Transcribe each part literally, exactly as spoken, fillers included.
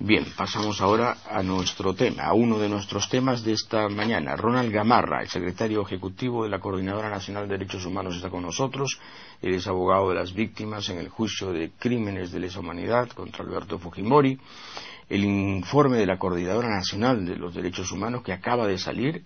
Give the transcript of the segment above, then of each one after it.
Bien, pasamos ahora a nuestro tema, a uno de nuestros temas de esta mañana. Ronald Gamarra, el secretario ejecutivo de la Coordinadora Nacional de Derechos Humanos, está con nosotros. Él es abogado de las víctimas en el juicio de crímenes de lesa humanidad contra Alberto Fujimori. El informe de la Coordinadora Nacional de los Derechos Humanos que acaba de salir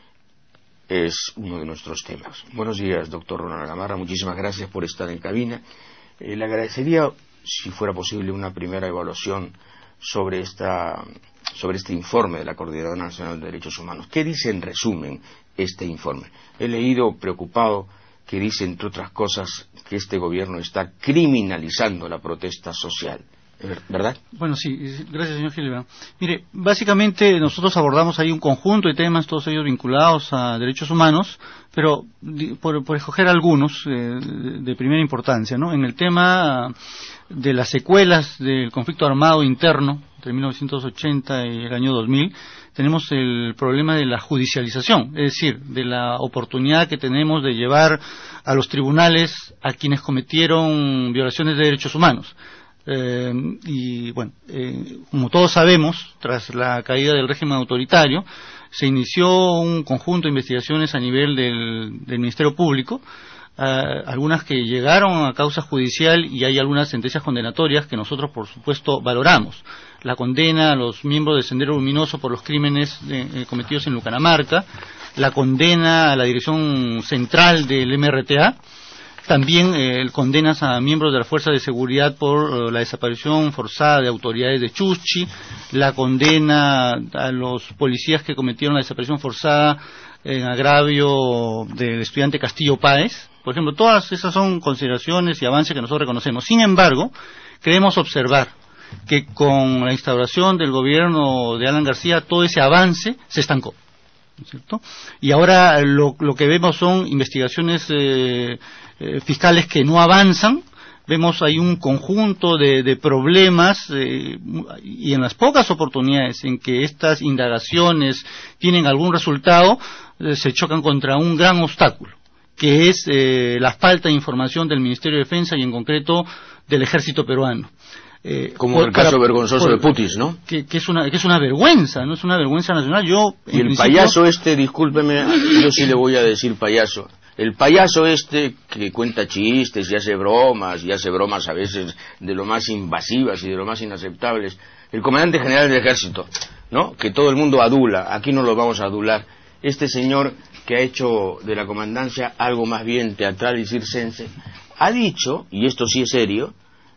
es uno de nuestros temas. Buenos días, doctor Ronald Gamarra, muchísimas gracias por estar en cabina. Eh, le agradecería, si fuera posible, una primera evaluación sobre esta sobre este informe de la Coordinadora Nacional de Derechos Humanos. ¿Qué dice en resumen este informe? He leído preocupado que dice, entre otras cosas, que este gobierno está criminalizando la protesta social, ¿verdad? Bueno, sí, gracias, señor Gilberto. Mire, básicamente nosotros abordamos ahí un conjunto de temas, todos ellos vinculados a derechos humanos, pero por, por escoger algunos eh, de, de primera importancia, ¿no? En el tema de las secuelas del conflicto armado interno entre mil novecientos ochenta y el año dos mil, tenemos el problema de la judicialización, es decir, de la oportunidad que tenemos de llevar a los tribunales a quienes cometieron violaciones de derechos humanos. Eh, y bueno, eh, como todos sabemos, tras la caída del régimen autoritario, se inició un conjunto de investigaciones a nivel del, del Ministerio Público, eh, algunas que llegaron a causa judicial y hay algunas sentencias condenatorias que nosotros, por supuesto, valoramos. La condena a los miembros de Sendero Luminoso por los crímenes eh, cometidos en Lucanamarca, la condena a la dirección central del M R T A, también eh, condenas a miembros de la Fuerza de Seguridad por uh, la desaparición forzada de autoridades de Chuschi, la condena a los policías que cometieron la desaparición forzada en agravio del estudiante Castillo Páez. Por ejemplo, todas esas son consideraciones y avances que nosotros reconocemos. Sin embargo, queremos observar que con la instauración del gobierno de Alan García todo ese avance se estancó, ¿no es cierto? Y ahora lo, lo que vemos son investigaciones eh, eh, fiscales que no avanzan. Vemos ahí un conjunto de, de problemas eh, y en las pocas oportunidades en que estas indagaciones tienen algún resultado, eh, se chocan contra un gran obstáculo, que es eh, la falta de información del Ministerio de Defensa y en concreto del Ejército peruano. Eh, Como por, el caso para, vergonzoso por, de Putis, ¿no? Que, que, es una, que es una vergüenza, ¿no? Es una vergüenza nacional. Yo, y el payaso este, discúlpeme, yo sí le voy a decir payaso. El payaso este que cuenta chistes y hace bromas, y hace bromas a veces de lo más invasivas y de lo más inaceptables. El comandante general del ejército, ¿no? Que todo el mundo adula, aquí no lo vamos a adular. Este señor que ha hecho de la comandancia algo más bien teatral y circense, ha dicho, y esto sí es serio,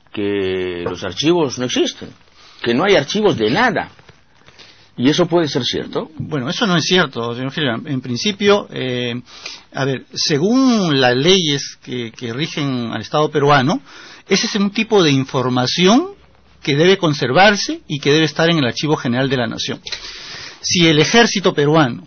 que los archivos no existen, que no hay archivos de nada. ¿Y eso puede ser cierto? Bueno, eso no es cierto, señor Gilberto. En principio, eh, a ver, según las leyes que, que rigen al Estado peruano, ese es un tipo de información que debe conservarse y que debe estar en el Archivo General de la Nación. Si el ejército peruano,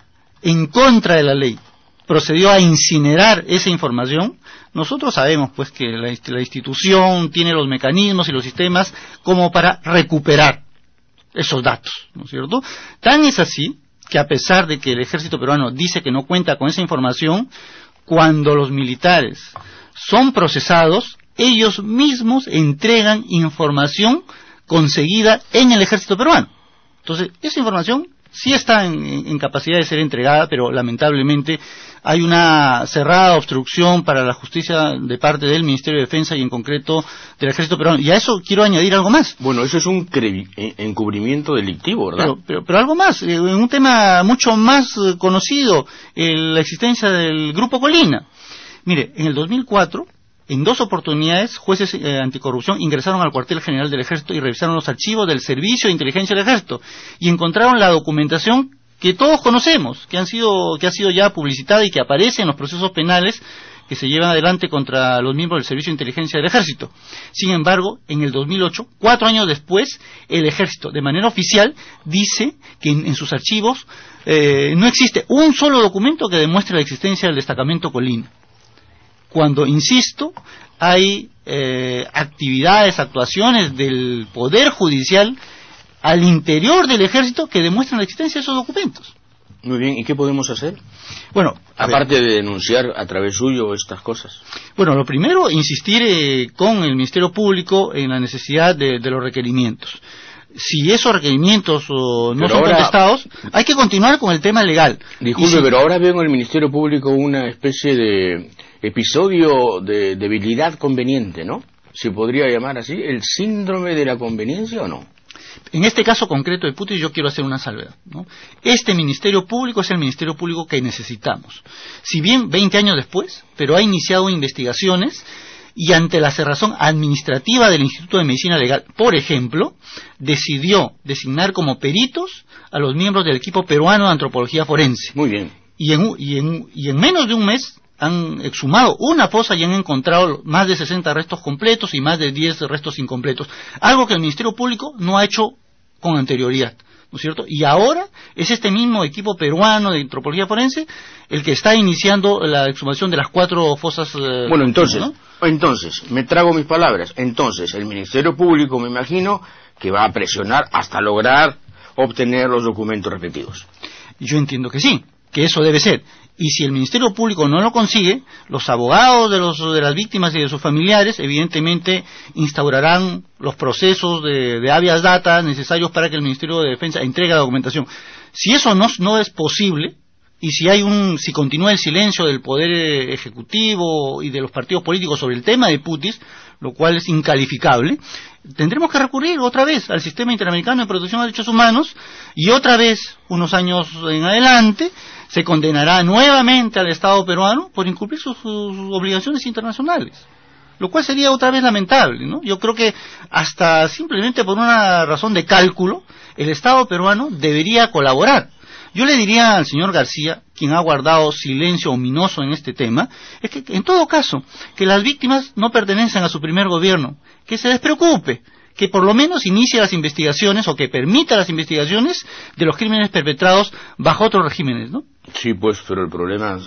en contra de la ley, procedió a incinerar esa información, nosotros sabemos pues que la, la institución tiene los mecanismos y los sistemas como para recuperar esos datos, ¿no es cierto? Tan es así que a pesar de que el ejército peruano dice que no cuenta con esa información, cuando los militares son procesados, ellos mismos entregan información conseguida en el ejército peruano. Entonces, esa información sí está en, en capacidad de ser entregada, pero lamentablemente hay una cerrada obstrucción para la justicia de parte del Ministerio de Defensa y en concreto del Ejército Peruano. Y a eso quiero añadir algo más. Bueno, eso es un encubrimiento delictivo, ¿verdad? Pero, pero, pero algo más, en un tema mucho más conocido, en la existencia del Grupo Colina. Mire, en el dos mil cuatro, en dos oportunidades, jueces eh, anticorrupción ingresaron al cuartel general del Ejército y revisaron los archivos del Servicio de Inteligencia del Ejército y encontraron la documentación que todos conocemos, que han sido que ha sido ya publicitada y que aparece en los procesos penales que se llevan adelante contra los miembros del Servicio de Inteligencia del Ejército. Sin embargo, en el dos mil ocho, cuatro años después, el Ejército, de manera oficial, dice que en, en sus archivos eh, no existe un solo documento que demuestre la existencia del destacamento Colina. Cuando, insisto, hay eh, actividades, actuaciones del Poder Judicial al interior del Ejército que demuestran la existencia de esos documentos. Muy bien, ¿y qué podemos hacer? Bueno, aparte de denunciar a través suyo estas cosas. Bueno, lo primero, insistir eh, con el Ministerio Público en la necesidad de, de los requerimientos. si esos requerimientos uh, no pero son ahora, contestados, hay que continuar con el tema legal. Disculpe, si, pero ahora veo en el Ministerio Público una especie de episodio de debilidad conveniente, ¿no? ¿Se podría llamar así? ¿El síndrome de la conveniencia o no? En este caso concreto de Putis yo quiero hacer una salvedad, ¿no? Este Ministerio Público es el Ministerio Público que necesitamos. Si bien veinte años después, pero ha iniciado investigaciones y ante la cerrazón administrativa del Instituto de Medicina Legal, por ejemplo, decidió designar como peritos a los miembros del equipo peruano de antropología forense. Muy bien. Y en, y en, y en menos de un mes han exhumado una fosa y han encontrado más de sesenta restos completos y más de diez restos incompletos. Algo que el Ministerio Público no ha hecho con anterioridad, ¿no es cierto? Y ahora es este mismo equipo peruano de antropología forense el que está iniciando la exhumación de las cuatro fosas. Eh, bueno, entonces, ¿no? entonces, me trago mis palabras. Entonces, el Ministerio Público, me imagino, que va a presionar hasta lograr obtener los documentos repetidos. Yo entiendo que sí, que eso debe ser. Y si el Ministerio Público no lo consigue, los abogados de, los, de las víctimas y de sus familiares evidentemente instaurarán los procesos de, de habeas data necesarios para que el Ministerio de Defensa entregue la documentación. Si eso no, no es posible, y si hay un, si continúa el silencio del Poder Ejecutivo y de los partidos políticos sobre el tema de Putis, lo cual es incalificable, tendremos que recurrir otra vez al Sistema Interamericano de Protección de Derechos Humanos y otra vez, unos años en adelante, se condenará nuevamente al Estado peruano por incumplir sus, sus obligaciones internacionales, lo cual sería otra vez lamentable, ¿no? Yo creo que hasta simplemente por una razón de cálculo, el Estado peruano debería colaborar. Yo le diría al señor García, quien ha guardado silencio ominoso en este tema, es que en todo caso, que las víctimas no pertenecen a su primer gobierno, que se despreocupe, que por lo menos inicie las investigaciones o que permita las investigaciones de los crímenes perpetrados bajo otros regímenes, ¿no? Sí, pues, pero el problema,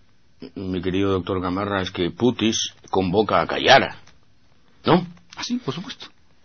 mi querido doctor Gamarra, es que Putis convoca a Callara, ¿no? Ah, sí, por supuesto.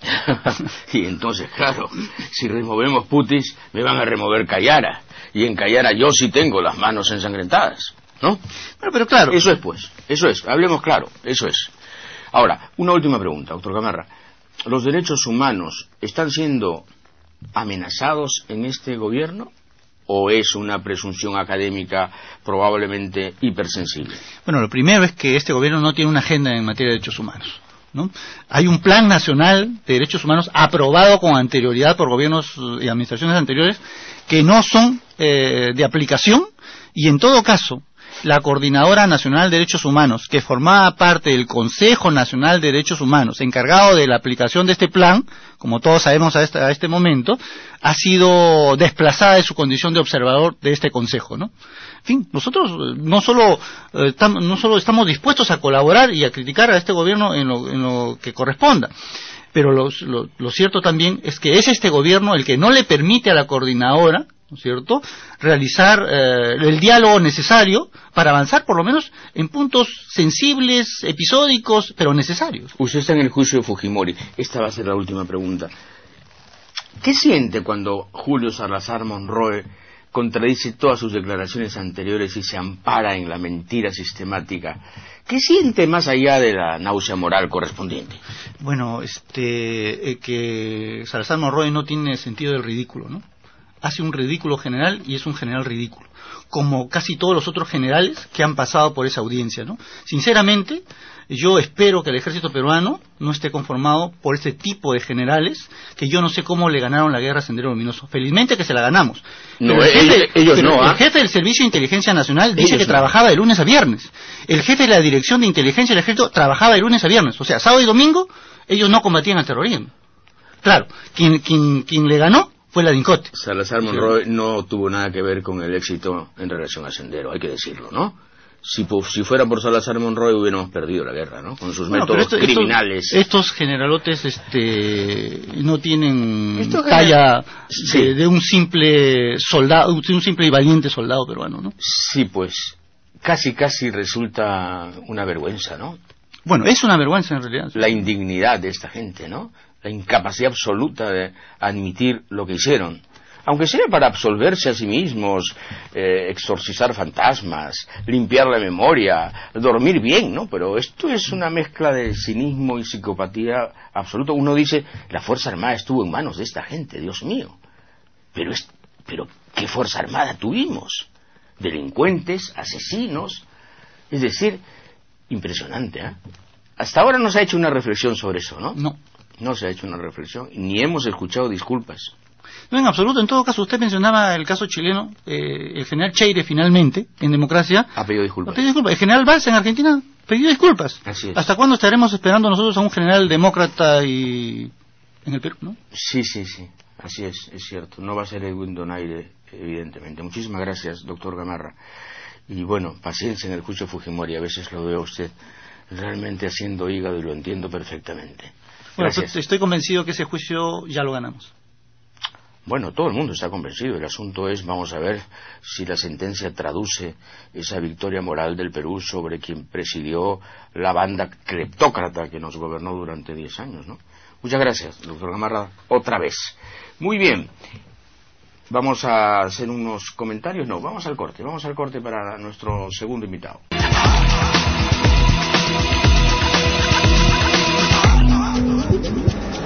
Y entonces, claro, si removemos Putis, me van a remover Callara. Y en Callara yo sí tengo las manos ensangrentadas, ¿no? Bueno, pero claro. Eso es, pues, eso es, hablemos claro, eso es. Ahora, una última pregunta, doctor Gamarra. ¿Los derechos humanos están siendo amenazados en este gobierno? ¿O es una presunción académica probablemente hipersensible? Bueno, lo primero es que este gobierno no tiene una agenda en materia de derechos humanos, ¿no? Hay un plan nacional de derechos humanos aprobado con anterioridad por gobiernos y administraciones anteriores que no son eh, de aplicación, y en todo caso la Coordinadora Nacional de Derechos Humanos, que formaba parte del Consejo Nacional de Derechos Humanos, encargado de la aplicación de este plan, como todos sabemos a este, a este momento, ha sido desplazada de su condición de observador de este Consejo, ¿no? En fin, nosotros no solo, eh, tam, no solo estamos dispuestos a colaborar y a criticar a este gobierno en lo, en lo que corresponda, pero lo, lo, lo cierto también es que es este gobierno el que no le permite a la coordinadora, ¿no es cierto?, realizar eh, el diálogo necesario para avanzar por lo menos en puntos sensibles, episódicos, pero necesarios. Usted está en el juicio de Fujimori. Esta va a ser la última pregunta. ¿Qué siente cuando Julio Salazar Monroe contradice todas sus declaraciones anteriores y se ampara en la mentira sistemática? ¿Qué siente más allá de la náusea moral correspondiente? Bueno, este, eh, que Salazar Monroe no tiene sentido del ridículo, ¿no? Hace un ridículo general y es un general ridículo, como casi todos los otros generales que han pasado por esa audiencia, ¿no? Sinceramente, yo espero que el ejército peruano no esté conformado por este tipo de generales que yo no sé cómo le ganaron la guerra a Sendero Luminoso. Felizmente que se la ganamos. No, pero el jefe, ellos, ellos pero no, el ¿eh? jefe del Servicio de Inteligencia Nacional dice ellos que no. trabajaba de lunes a viernes. El jefe de la Dirección de Inteligencia del Ejército trabajaba de lunes a viernes. O sea, sábado y domingo ellos no combatían al terrorismo. Claro, quien, quien, quien le ganó fue la DINCOT. Salazar Monroe sí. no tuvo nada que ver con el éxito en relación a Sendero, hay que decirlo, ¿no? Si, pues, si fuera por Salazar Monroe hubiéramos perdido la guerra, ¿no? Con sus bueno, métodos esto, criminales. Estos, estos generalotes este, no tienen estos talla sí. de, de un simple soldado, de un simple y valiente soldado peruano, ¿no? Sí, pues casi casi resulta una vergüenza, ¿no? Bueno, es una vergüenza en realidad. La indignidad de esta gente, ¿no? La incapacidad absoluta de admitir lo que hicieron. aunque sea para absolverse a sí mismos, eh, exorcizar fantasmas, limpiar la memoria, dormir bien, ¿no? Pero esto es una mezcla de cinismo y psicopatía absoluto. Uno dice, la Fuerza Armada estuvo en manos de esta gente, Dios mío. Pero, es, pero ¿qué Fuerza Armada tuvimos? Delincuentes, asesinos, es decir, impresionante, ¿eh? Hasta ahora no se ha hecho una reflexión sobre eso, ¿no? No. No se ha hecho una reflexión, ni hemos escuchado disculpas. No, en absoluto. En todo caso, usted mencionaba el caso chileno, eh, el general Cheire finalmente, en democracia... Ha pedido disculpas. Ha pedido disculpas. El general Balsa en Argentina pidió disculpas. Así es. ¿Hasta cuándo estaremos esperando nosotros a un general demócrata y en el Perú, no? Sí, sí, sí. Así es, es cierto. No va a ser Edwin Donaire, evidentemente. Muchísimas gracias, doctor Gamarra. Y bueno, paciencia en el juicio Fujimori. A veces lo veo a usted realmente haciendo hígado y lo entiendo perfectamente. Bueno, Gracias. estoy convencido que ese juicio ya lo ganamos. Bueno, todo el mundo está convencido. El asunto es, vamos a ver si la sentencia traduce esa victoria moral del Perú sobre quien presidió la banda cleptócrata que nos gobernó durante diez años, ¿no? Muchas gracias, doctor Gamarra, otra vez. Muy bien. Vamos a hacer unos comentarios. No, vamos al corte. Vamos al corte para nuestro segundo invitado.